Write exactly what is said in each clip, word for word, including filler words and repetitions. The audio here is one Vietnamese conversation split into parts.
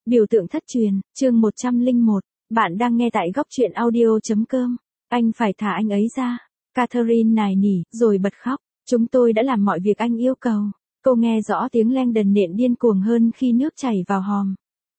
Biểu tượng thất truyền, chương một trăm lẻ một, bạn đang nghe tại góc truyện audio.com. Anh phải thả anh ấy ra. Catherine nài nỉ, rồi bật khóc. Chúng tôi đã làm mọi việc anh yêu cầu. Cô nghe rõ tiếng Langdon nện điên cuồng hơn khi nước chảy vào hòm.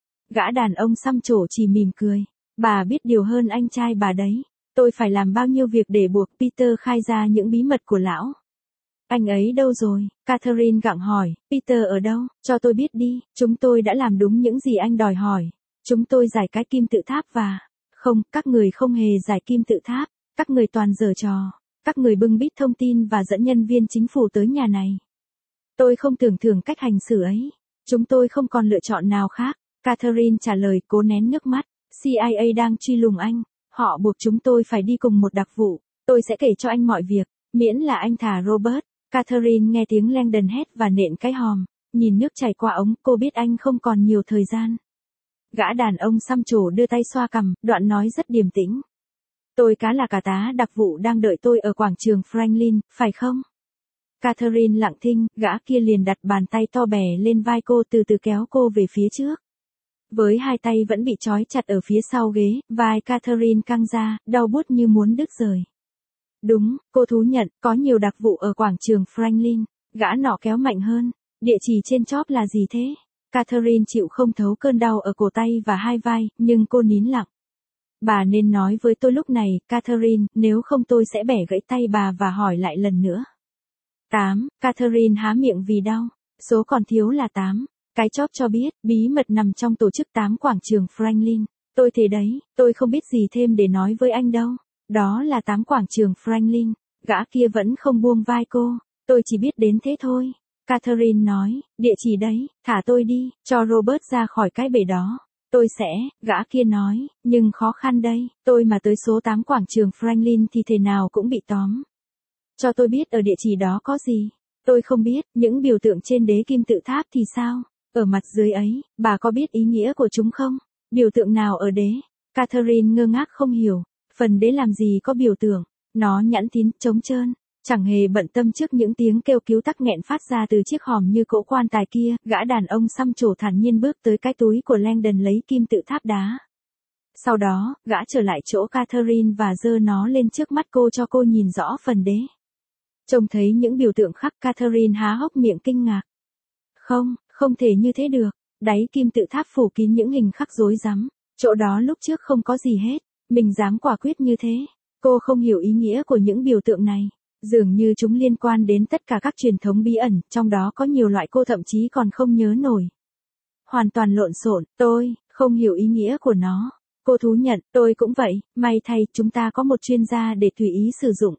Gã đàn ông xăm trổ chỉ mỉm cười. Bà biết điều hơn anh trai bà đấy. Tôi phải làm bao nhiêu việc để buộc Peter khai ra những bí mật của lão. Anh ấy đâu rồi? Catherine gặng hỏi. Peter ở đâu? Cho tôi biết đi. Chúng tôi đã làm đúng những gì anh đòi hỏi. Chúng tôi giải cái kim tự tháp và... Không, các người không hề giải kim tự tháp. Các người toàn giở trò. Các người bưng bít thông tin và dẫn nhân viên chính phủ tới nhà này. Tôi không tưởng thưởng cách hành xử ấy. Chúng tôi không còn lựa chọn nào khác. Catherine trả lời cố nén nước mắt. C I A đang truy lùng anh. Họ buộc chúng tôi phải đi cùng một đặc vụ. Tôi sẽ kể cho anh mọi việc. Miễn là anh thả Robert. Catherine nghe tiếng Langdon hét và nện cái hòm. Nhìn nước chảy qua ống, cô biết anh không còn nhiều thời gian. Gã đàn ông xăm trổ đưa tay xoa cằm, đoạn nói rất điềm tĩnh. Tôi cá là cả tá đặc vụ đang đợi tôi ở quảng trường Franklin, phải không? Catherine lặng thinh, gã kia liền đặt bàn tay to bè lên vai cô từ từ kéo cô về phía trước. Với hai tay vẫn bị trói chặt ở phía sau ghế, vai Catherine căng ra, đau buốt như muốn đứt rời. Đúng, cô thú nhận, có nhiều đặc vụ ở quảng trường Franklin. Gã nọ kéo mạnh hơn. Địa chỉ trên chóp là gì thế? Catherine chịu không thấu cơn đau ở cổ tay và hai vai, nhưng cô nín lặng. Bà nên nói với tôi lúc này, Catherine, nếu không tôi sẽ bẻ gãy tay bà và hỏi lại lần nữa. tám. Catherine há miệng vì đau. Số còn thiếu là tám. Cái chóp cho biết, bí mật nằm trong tổ chức tám quảng trường Franklin. Tôi thế đấy, tôi không biết gì thêm để nói với anh đâu. Đó là tám quảng trường Franklin. Gã kia vẫn không buông vai cô. Tôi chỉ biết đến thế thôi. Catherine nói, địa chỉ đấy, thả tôi đi, cho Robert ra khỏi cái bể đó. Tôi sẽ, gã kia nói, nhưng khó khăn đây, tôi mà tới số tám quảng trường Franklin thì thế nào cũng bị tóm. Cho tôi biết ở địa chỉ đó có gì. Tôi không biết, những biểu tượng trên đế kim tự tháp thì sao? Ở mặt dưới ấy, bà có biết ý nghĩa của chúng không? Biểu tượng nào ở đế? Catherine ngơ ngác không hiểu. Phần đế làm gì có biểu tượng? Nó nhẵn tín, trống trơn. Chẳng hề bận tâm trước những tiếng kêu cứu tắc nghẹn phát ra từ chiếc hòm như cỗ quan tài kia. Gã đàn ông xăm trổ thản nhiên bước tới cái túi của Langdon lấy kim tự tháp đá. Sau đó, gã trở lại chỗ Catherine và giơ nó lên trước mắt cô cho cô nhìn rõ phần đế. Trông thấy những biểu tượng khắc, Catherine há hốc miệng kinh ngạc. Không, không thể như thế được. Đáy kim tự tháp phủ kín những hình khắc rối rắm. Chỗ đó lúc trước không có gì hết. Mình dám quả quyết như thế. Cô không hiểu ý nghĩa của những biểu tượng này. Dường như chúng liên quan đến tất cả các truyền thống bí ẩn, trong đó có nhiều loại cô thậm chí còn không nhớ nổi. Hoàn toàn lộn xộn, tôi không hiểu ý nghĩa của nó. Cô thú nhận, tôi cũng vậy, may thay chúng ta có một chuyên gia để tùy ý sử dụng.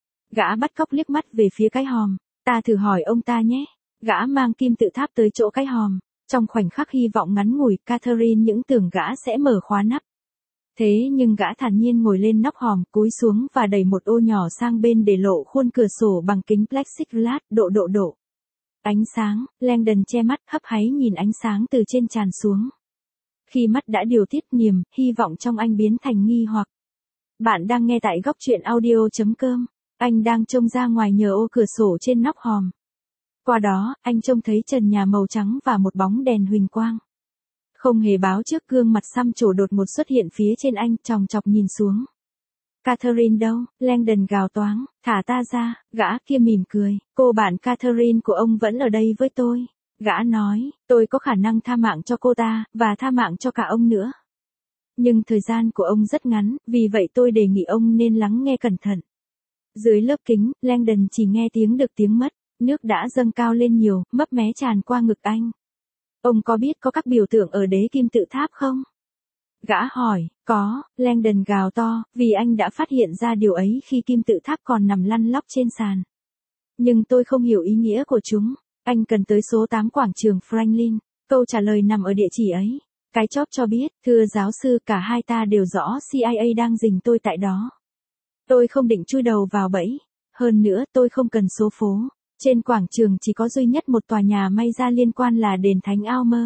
Gã bắt cóc liếc mắt về phía cái hòm. Ta thử hỏi ông ta nhé. Gã mang kim tự tháp tới chỗ cái hòm. Trong khoảnh khắc hy vọng ngắn ngủi, Catherine những tưởng gã sẽ mở khóa nắp. Thế nhưng gã thản nhiên ngồi lên nóc hòm, cúi xuống và đẩy một ô nhỏ sang bên để lộ khuôn cửa sổ bằng kính plexiglass, độ độ độ. Ánh sáng, Langdon che mắt, hấp háy nhìn ánh sáng từ trên tràn xuống. Khi mắt đã điều tiết, niềm hy vọng trong anh biến thành nghi hoặc. Bạn đang nghe tại góc truyện audio.com. Anh đang trông ra ngoài nhờ ô cửa sổ trên nóc hòm. Qua đó, anh trông thấy trần nhà màu trắng và một bóng đèn huỳnh quang. Không hề báo trước, gương mặt xăm trổ đột một xuất hiện phía trên anh, chòng chọc nhìn xuống. Catherine đâu? Langdon gào toáng, thả ta ra. Gã kia mỉm cười, cô bạn Catherine của ông vẫn ở đây với tôi. Gã nói, tôi có khả năng tha mạng cho cô ta, và tha mạng cho cả ông nữa. Nhưng thời gian của ông rất ngắn, vì vậy tôi đề nghị ông nên lắng nghe cẩn thận. Dưới lớp kính, Langdon chỉ nghe tiếng được tiếng mất, nước đã dâng cao lên nhiều, mấp mé tràn qua ngực anh. Ông có biết có các biểu tượng ở đế kim tự tháp không? Gã hỏi, có, Langdon gào to, vì anh đã phát hiện ra điều ấy khi kim tự tháp còn nằm lăn lóc trên sàn. Nhưng tôi không hiểu ý nghĩa của chúng. Anh cần tới số tám quảng trường Franklin. Câu trả lời nằm ở địa chỉ ấy. Cái chóp cho biết, thưa giáo sư, cả hai ta đều rõ C I A đang rình tôi tại đó. Tôi không định chui đầu vào bẫy. Hơn nữa, tôi không cần số phố. Trên quảng trường chỉ có duy nhất một tòa nhà may ra liên quan là đền Thánh Almer.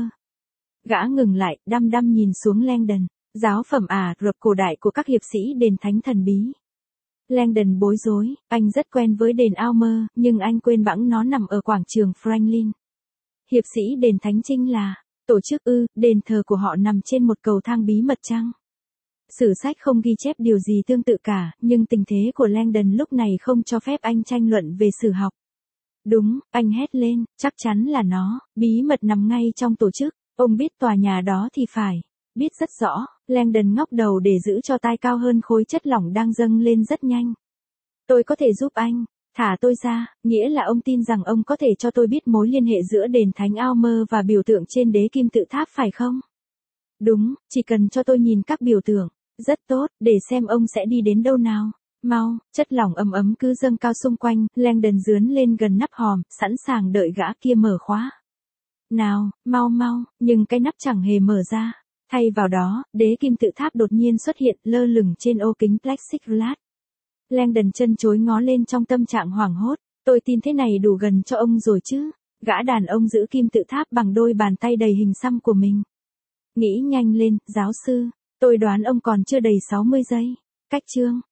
Gã ngừng lại, đăm đăm nhìn xuống Langdon. Giáo phẩm Ả Rập cổ đại của các hiệp sĩ đền Thánh thần bí. Langdon bối rối, anh rất quen với đền Almer, nhưng anh quên bẵng nó nằm ở quảng trường Franklin. Hiệp sĩ đền Thánh Trinh là, Tổ chức ư, đền thờ của họ nằm trên một cầu thang bí mật chăng? Sử sách không ghi chép điều gì tương tự cả, nhưng tình thế của Langdon lúc này không cho phép anh tranh luận về sử học. Đúng, anh hét lên, chắc chắn là nó, bí mật nằm ngay trong tổ chức, ông biết tòa nhà đó thì phải. Biết rất rõ, Langdon ngóc đầu để giữ cho tai cao hơn khối chất lỏng đang dâng lên rất nhanh. Tôi có thể giúp anh, thả tôi ra, nghĩa là ông tin rằng ông có thể cho tôi biết mối liên hệ giữa đền thánh Almer và biểu tượng trên đế kim tự tháp phải không? Đúng, chỉ cần cho tôi nhìn các biểu tượng. Rất tốt, để xem ông sẽ đi đến đâu nào. Mau, chất lỏng ấm ấm cứ dâng cao xung quanh, Langdon dướn lên gần nắp hòm, sẵn sàng đợi gã kia mở khóa. Nào, mau mau, nhưng cái nắp chẳng hề mở ra. Thay vào đó, đế kim tự tháp đột nhiên xuất hiện lơ lửng trên ô kính plexiglass. Langdon chân chối ngó lên trong tâm trạng hoảng hốt. Tôi tin thế này đủ gần cho ông rồi chứ. Gã đàn ông giữ kim tự tháp bằng đôi bàn tay đầy hình xăm của mình. Nghĩ nhanh lên, giáo sư. Tôi đoán ông còn chưa đầy sáu mươi giây. Cách chương.